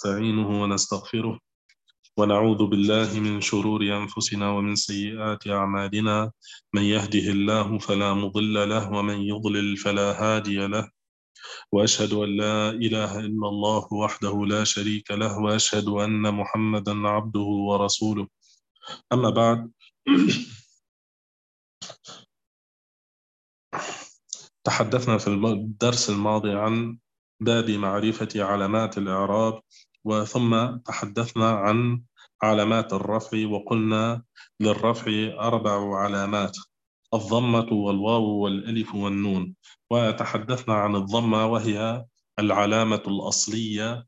ونستعينه ونستغفره ونعوذ بالله من شرور أنفسنا ومن سيئات أعمالنا. من يهده الله فلا مضل له ومن يضلل فلا هادي له، وأشهد أن لا إله إلا الله وحده لا شريك له، وأشهد أن محمدا عبده ورسوله. أما بعد، تحدثنا في الدرس الماضي عن باب معرفة علامات الإعراب، وثم تحدثنا عن علامات الرفع، وقلنا للرفع 4 علامات: الضمة والواو والألف والنون. وتحدثنا عن الضمة وهي العلامة الأصلية،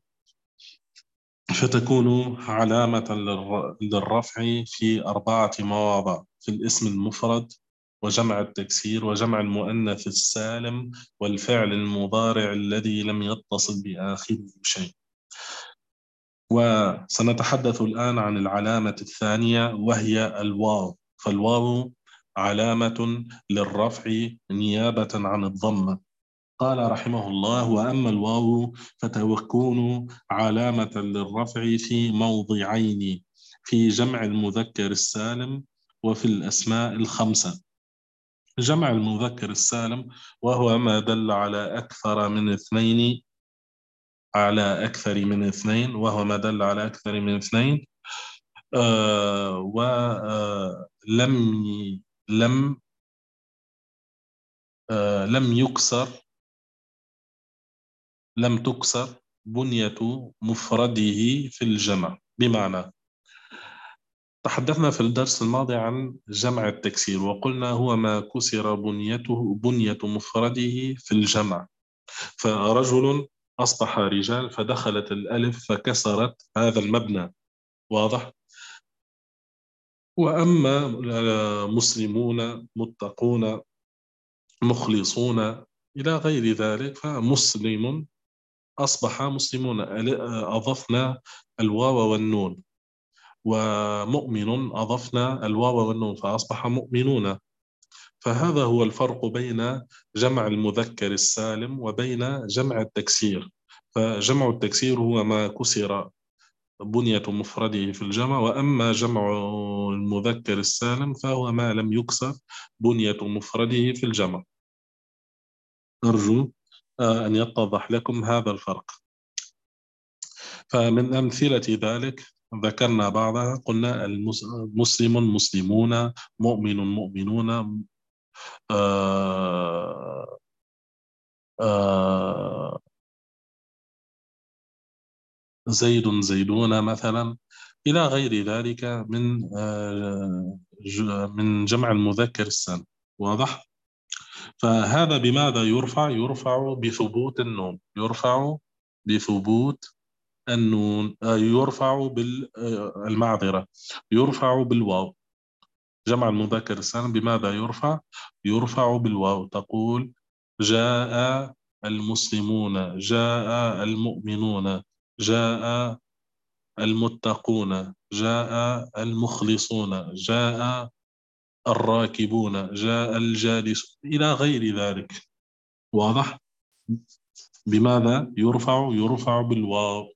فتكون علامة للرفع في 4 مواضع: في الاسم المفرد، وجمع التكسير، وجمع المؤنث السالم، والفعل المضارع الذي لم يتصل بآخره شيء. وسنتحدث الآن عن العلامة الثانية وهي الواو. فالواو علامة للرفع نيابة عن الضمة. قال رحمه الله: وأما الواو فتكون علامة للرفع في موضعين: في جمع المذكر السالم وفي الأسماء الخمسة. جمع المذكر السالم وهو ما دل على أكثر من اثنين، وهو ما دل على أكثر من اثنين. ولم لم لم يكسر لم تكسر بنية مفرده في الجمع. بمعنى، تحدثنا في الدرس الماضي عن جمع التكسير، وقلنا هو ما كسر بنية مفرده في الجمع. فرجل أصبح رجال، فدخلت الألف فكسرت هذا المبنى. واضح؟ وأما مسلمون، متقون، مخلصون، إلى غير ذلك، فمسلم أصبح مسلمون، أضفنا الواو والنون. ومؤمن أضفنا الواو والنون فأصبح مؤمنون. فهذا هو الفرق بين جمع المذكر السالم وبين جمع التكسير. فجمع التكسير هو ما كسر بنية مفرده في الجمع، وأما جمع المذكر السالم فهو ما لم يكسر بنية مفرده في الجمع. أرجو أن يتضح لكم هذا الفرق. فمن أمثلة ذلك ذكرنا بعضها. قلنا مسلم مسلمون، مؤمن مؤمنون، آه آه زيد زيدون مثلا، إلى غير ذلك من جمع المذكر السالم. واضح؟ فهذا بماذا يرفع؟ يرفع بثبوت النون. يرفع بالمعذرة، يرفع بالواو. جمع المذكر السالم بماذا يرفع؟ يرفع بالواو. تقول: جاء المسلمون، جاء المؤمنون، جاء المتقون، جاء المخلصون، جاء الراكبون، جاء الجالس، إلى غير ذلك. واضح؟ بماذا يرفع؟ يرفع بالواو.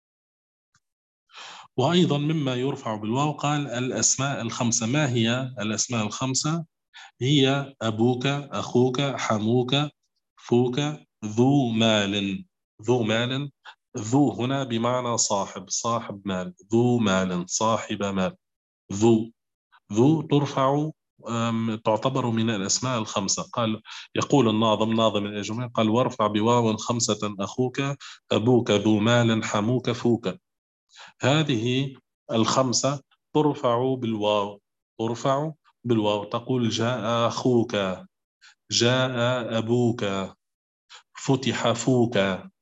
وأيضا مما يرفع بالواو قال الأسماء الخمسة. ما هي الأسماء الخمسة؟ هي أبوك، أخوك، حموك، فوك، ذو مال. ذو مال، ذو هنا بمعنى صاحب، صاحب مال، ذو مال، صاحب مال. ذو ذو ترفع، تعتبر من الأسماء الخمسة. يقول الناظم، ناظم الأجمال، قال: وارفع بواو 5 أخوك، أبوك ذو مال، حموك، فوك. هذه الخمسة ترفع بالواو. ترفع بالواو. تقول: جاء أخوك، جاء أبوك، فتح فوك،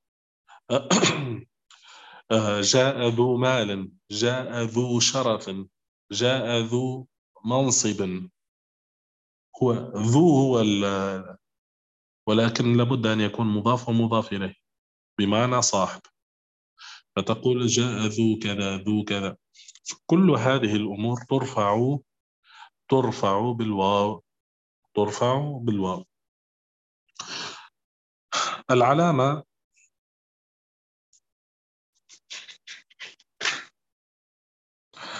جاء ذو مال، جاء ذو شرف، جاء ذو منصب. هو ذو هو ولكن لابد أن يكون مضاف ومضاف إليه بمعنى صاحب. فتقول: جاء ذو كذا، ذو كذا. كل هذه الأمور ترفع بالواو. ترفع بالواو. العلامة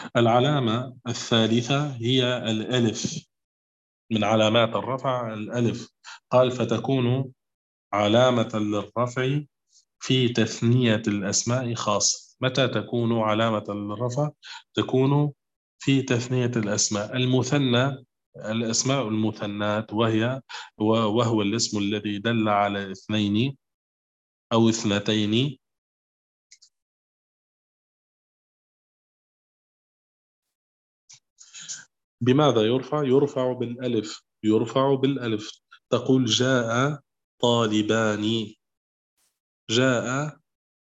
العلامة الثالثة هي الألف. من علامات الرفع الألف. قال فتكون علامة للرفع في تثنية الأسماء خاصة. متى تكون علامة للرفع؟ تكون في تثنية الأسماء المثنى، الأسماء المثنات، وهو الاسم الذي دل على اثنين أو اثنتين. بماذا يرفع؟ يرفع بالألف. يرفع بالألف. تقول جاء طالبان، جاء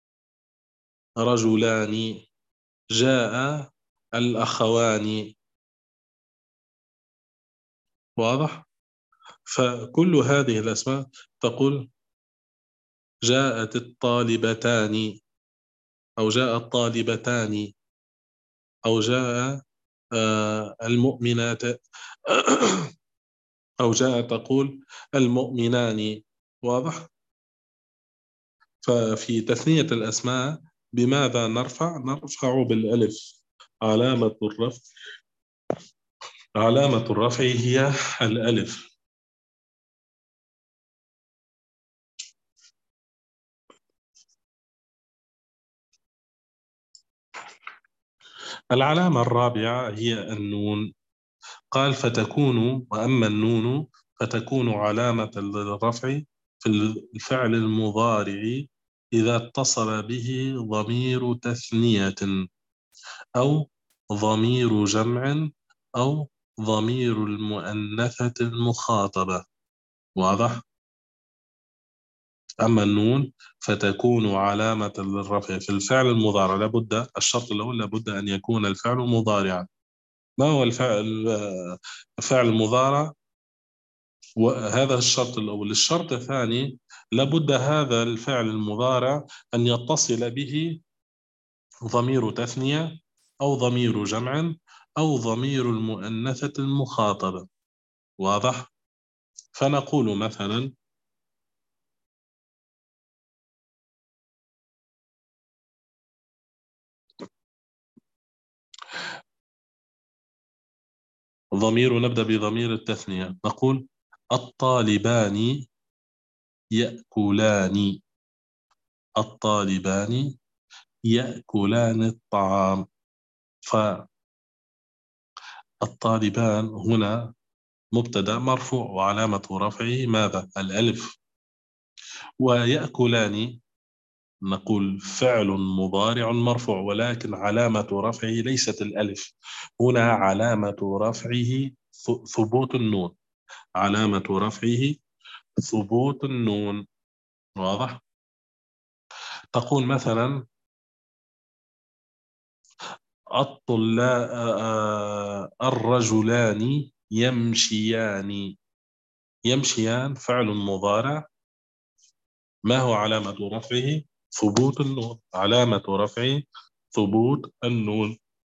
رجلان، جاء الأخوان. واضح؟ فكل هذه الأسماء تقول جاءت الطالبتان، أو جاء الطالبتان، أو جاء المؤمنات، أو جاء تقول المؤمنان. واضح؟ ففي تثنية الأسماء بماذا نرفع؟ نرفع بالألف. علامة الرفع، علامة الرفع هي الألف. العلامة الرابعة هي النون. قال فتكون، وأما النون فتكون علامة للرفع في الفعل المضارع إذا اتصل به ضمير تثنية، أو ضمير جمع، أو ضمير المؤنثة المخاطبة. واضح؟ أما النون فتكون علامة للرفع في الفعل المضارع. لابد، الشرط الأول لابد أن يكون الفعل مضارعا. ما هو الفعل المضارع؟ وهذا الشرط الأول. الشرط الثاني لابد هذا الفعل المضارع أن يتصل به ضمير تثنية، أو ضمير جمع، أو ضمير المؤنثة المخاطبة. واضح؟ فنقول مثلا نبدأ بضمير التثنية. نقول الطالبان يأكلان، الطالبان يأكلان الطعام. فالطالبان هنا مبتدأ مرفوع، وعلامة رفعه ماذا؟ الألف. ويأكلان نقول فعل مضارع مرفوع، ولكن علامة رفعه ليست الألف. هنا علامة رفعه ثبوت النون. علامة رفعه ثبوت النون. واضح؟ تقول مثلا الرجلان يمشيان. يمشيان فعل مضارع، ما هو علامة رفعه؟ ثبوت النون. علامة رفعه ثبوت النون.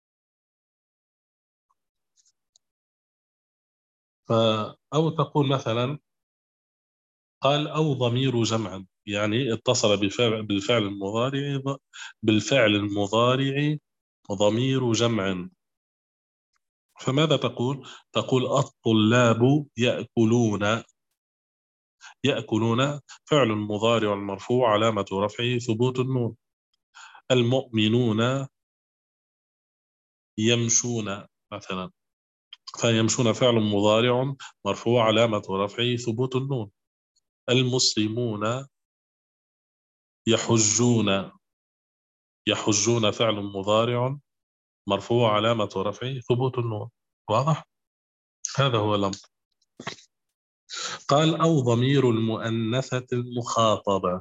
أو تقول مثلا قال أو ضمير جمع، يعني اتصل بالفعل المضارع، بالفعل المضارع ضمير جمع. فماذا تقول؟ تقول الطلاب يأكلون. يأكلون فعل مضارع مرفوع، علامة رفعه ثبوت النون. المؤمنون يمشون مثلا، فيمشون فعل مضارع مرفوع، علامة رفعه ثبوت النون. المسلمون يحجون. يحجون فعل مضارع مرفوع، علامة رفعه ثبوت النون. واضح؟ هذا هو الأمر. قال أو ضمير المؤنثة المخاطبة.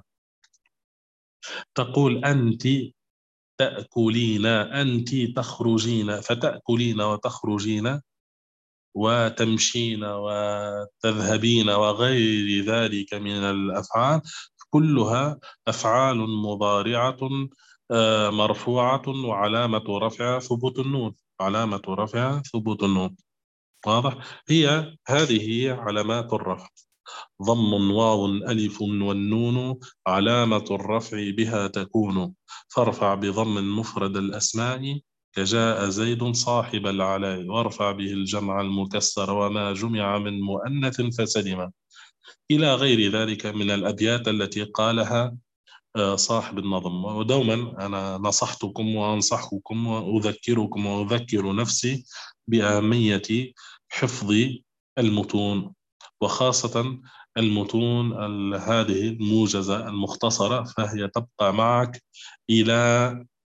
تقول أنت تأكلين، أنت تخرجين، فتأكلين وتخرجين وتمشين وتذهبين وغير ذلك من الأفعال، كلها أفعال مضارعة مرفوعة، وعلامة رفعها ثبوت النون. علامة رفعها ثبوت النون. واضح؟ هذه هي علامات الرفع. ضم، واو، ألف، والنون علامة الرفع بها تكون. فارفع بضم مفرد الأسماء كجاء زيد صاحب العلاء، وارفع به الجمع المكسر وما جمع من مؤنث فسلم، إلى غير ذلك من الأبيات التي قالها صاحب النظم. ودوما أنا نصحتكم وأنصحكم وأذكركم وأذكر نفسي بأهمية حفظ المتون، وخاصة المتون هذه الموجزة المختصرة، فهي تبقى معك إلى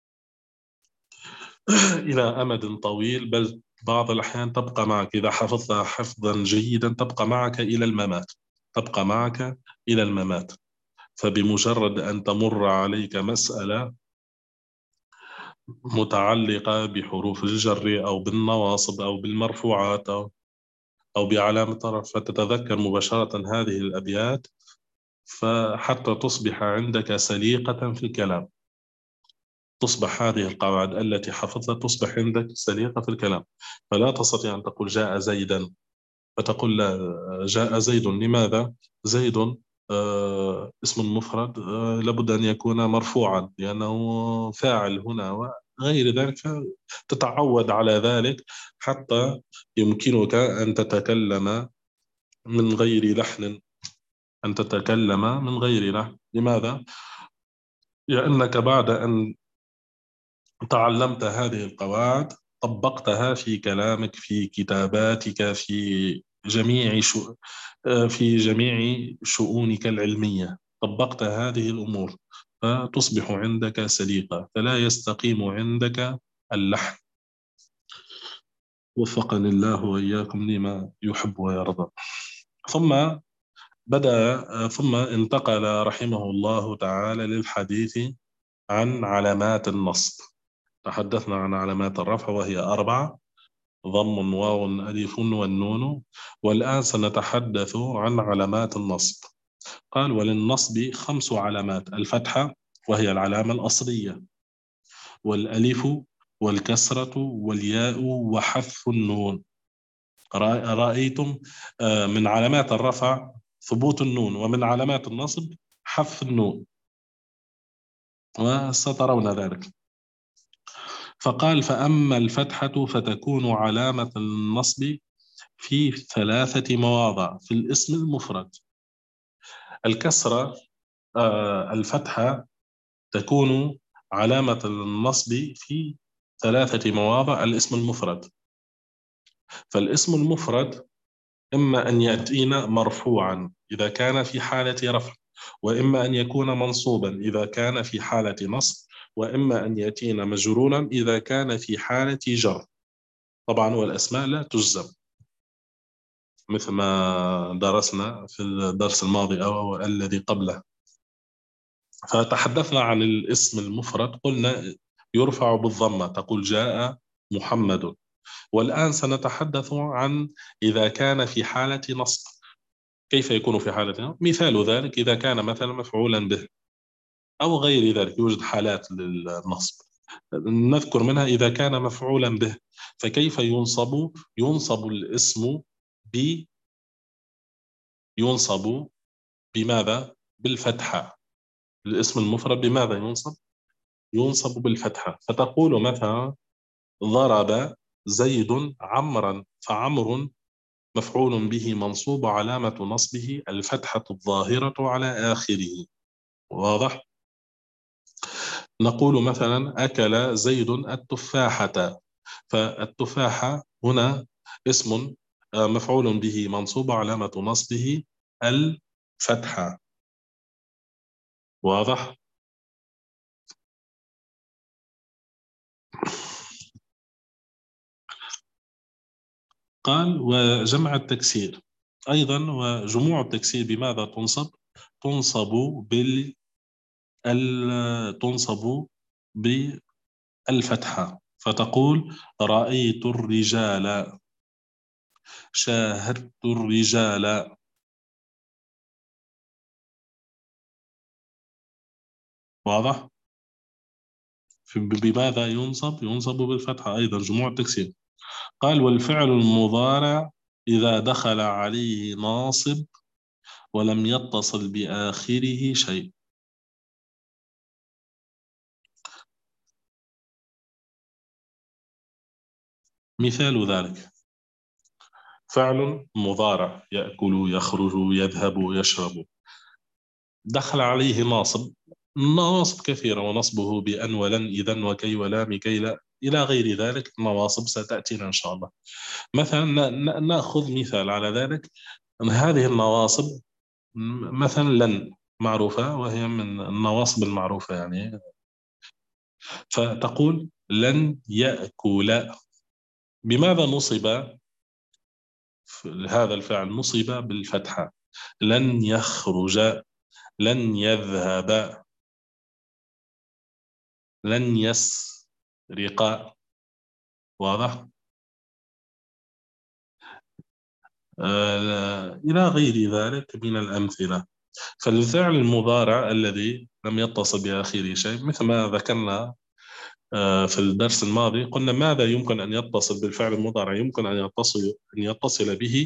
إلى أمد طويل، بل بعض الأحيان تبقى معك إذا حفظتها حفظا جيدا تبقى معك إلى الممات، تبقى معك إلى الممات. فبمجرد أن تمر عليك مسألة متعلقة بحروف الجر أو بالنواصب أو بالمرفوعات أو بعلامة الرفع، فتتذكر مباشرة هذه الأبيات، فحتى تصبح عندك سليقة في الكلام، تصبح هذه القواعد التي حفظتها تصبح عندك سليقة في الكلام. فلا تستطيع أن تقول جاء زيدا فتقول لا، جاء زيد. لماذا؟ زيد اسم مفرد، لابد أن يكون مرفوعا لأنه فاعل هنا وغير ذلك، فتتعود على ذلك حتى يمكنك أن تتكلم من غير لحن، أن تتكلم من غير لحن. لماذا؟ لأنك بعد أن تعلمت هذه القواعد طبقتها في كلامك، في كتاباتك، في جميع شؤونك العلمية، طبقت هذه الأمور فتصبح عندك سليقة، فلا يستقيم عندك اللحن. وفقني الله وإياكم لما يحب ويرضى. ثم ثم انتقل رحمه الله تعالى للحديث عن علامات النصب. تحدثنا عن علامات الرفع وهي 4: ضم، واو، ألف، والنون. والآن سنتحدث عن علامات النصب. قال: وللنصب 5 علامات: الفتحة وهي العلامة الأصلية، والألف، والكسرة، والياء، وحذف النون. رأيتم من علامات الرفع ثبوت النون، ومن علامات النصب حذف النون، وسترون ذلك. فقال: فأما الفتحة فتكون علامة النصب في 3 مواضع في الاسم المفرد. الكسرة، الفتحة تكون علامة النصب في 3 مواضع الاسم المفرد. فالاسم المفرد إما أن يأتينا مرفوعا إذا كان في حالة رفع، وإما أن يكون منصوبا إذا كان في حالة نصب، وإما أن يأتينا مجرورا إذا كان في حالة جر. طبعا والأسماء لا تجزم، مثل ما درسنا في الدرس الماضي أو الذي قبله. فتحدثنا عن الاسم المفرد، قلنا يرفع بالضمة، تقول جاء محمد. والآن سنتحدث عن إذا كان في حالة نصب. كيف يكون في حالة نصب؟ مثال ذلك إذا كان مثلا مفعولا به أو غير ذلك، يوجد حالات للنصب نذكر منها إذا كان مفعولا به. فكيف ينصب؟ ينصب الاسم ب ينصب بماذا؟ بالفتحة. الاسم المفرد بماذا ينصب؟ ينصب بالفتحة. فتقول مثلا: ضرب زيد عمرا، فعمر مفعول به منصوب، علامة نصبه الفتحة الظاهرة على آخره. واضح؟ نقول مثلا: أكل زيد التفاحة، فالتفاحة هنا اسم مفعول به منصوب، علامة نصبه الفتحة. واضح؟ قال: وجمع التكسير أيضا، وجموع التكسير بماذا تنصب؟ تنصب تنصب بالفتحة. فتقول: رأيت الرجال، شاهدت الرجال. واضح؟ بماذا ينصب؟ ينصب بالفتحة أيضا، جموع التكسير. قال: والفعل المضارع إذا دخل عليه ناصب ولم يتصل بآخره شيء. مثال ذلك فعل مضارع يأكل يخرج يذهب يشرب، دخل عليه ناصب، نواصب كثيرة، ونصبه بأن ولن إذن وكي ولام كي لا إلى غير ذلك نواصب ستأتينا إن شاء الله. مثلا نأخذ مثال على ذلك. هذه النواصب مثلا لن معروفة، وهي من النواصب المعروفة يعني. فتقول لن يأكل. بماذا نصب هذا الفعل؟ نصب بالفتحة. لن يخرج، لن يذهب، لن يسرق. واضح؟ إلى غير ذلك من الأمثلة. فالفعل المضارع الذي لم يتصل بآخره شيء، مثل ما ذكرنا في الدرس الماضي، قلنا ماذا يمكن أن يتصل بالفعل المضارع؟ يمكن أن يتصل به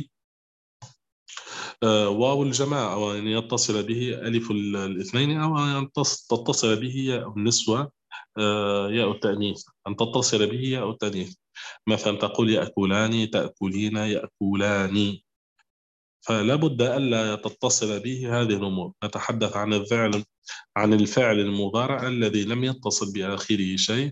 واو الجماعة، أو أن يتصل به ألف الاثنين، أو أن تتصل به ياء النسوة، ياء التأنيث، أن تتصل به ياء التأنيث. مثلا تقول يأكلان، تأكلين، يأكلان. فلا بد ألا تتصل به هذه الأمور. نتحدث عن الفعل المضارع الذي لم يتصل بآخره شيء.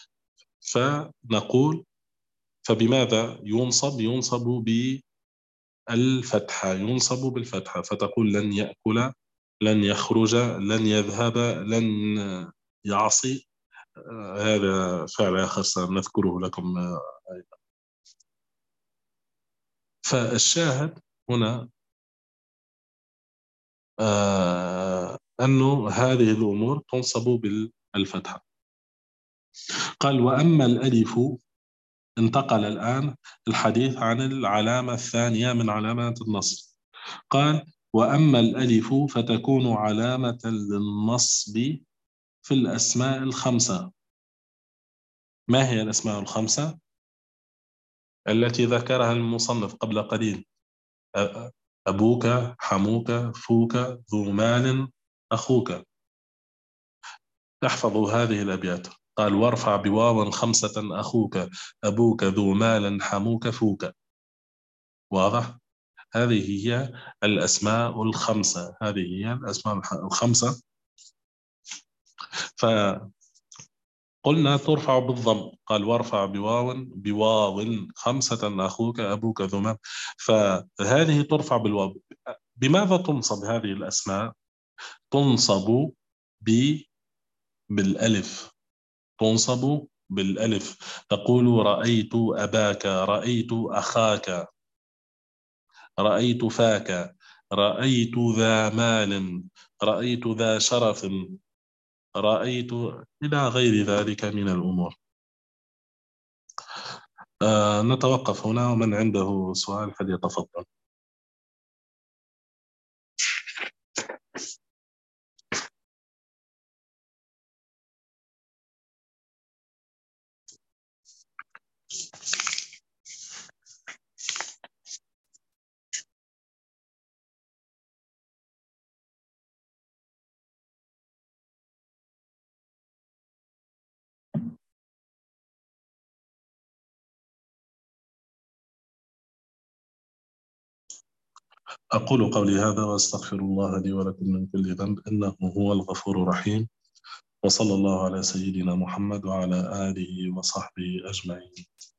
فنقول فبماذا ينصب؟ ينصب بالفتحة، ينصب بالفتحة. فتقول لن يأكل، لن يخرج، لن يذهب، لن يعصي. هذا فعل آخر سنذكره لكم أيضا. فالشاهد هنا أنه هذه الأمور تنصب بالفتحة. قال وأما الألف، انتقل الآن الحديث عن العلامة الثانية من علامات النصب. قال وأما الألف فتكون علامة للنصب في الأسماء الخمسة. ما هي الأسماء الخمسة التي ذكرها المصنف قبل قليل؟ أبوك، حموك، فوك، ذو مال، أخوك. احفظوا هذه الأبيات. قال وارفع بواو خمسة أخوك، أبوك، ذو مال، حموك، فوك. واضح؟ هذه هي الأسماء الخمسة، هذه هي الأسماء الخمسة. فقلنا ترفع بالضم. قال وارفع بواو خمسة أخوك، أبوك، ذو مال. فهذه ترفع بالواو. بماذا تنصب هذه الأسماء؟ تنصب بالألف. تنصب بالألف. تقول رأيت أباك، رأيت أخاك، رأيت فاك، رأيت ذا مال، رأيت ذا شرف، رأيت إلى غير ذلك من الأمور. نتوقف هنا، ومن عنده سؤال فليتفضل. أقول قولي هذا وأستغفر الله لي ولكم من كل ذنب، إنه هو الغفور الرحيم. وصلى الله على سيدنا محمد وعلى آله وصحبه أجمعين.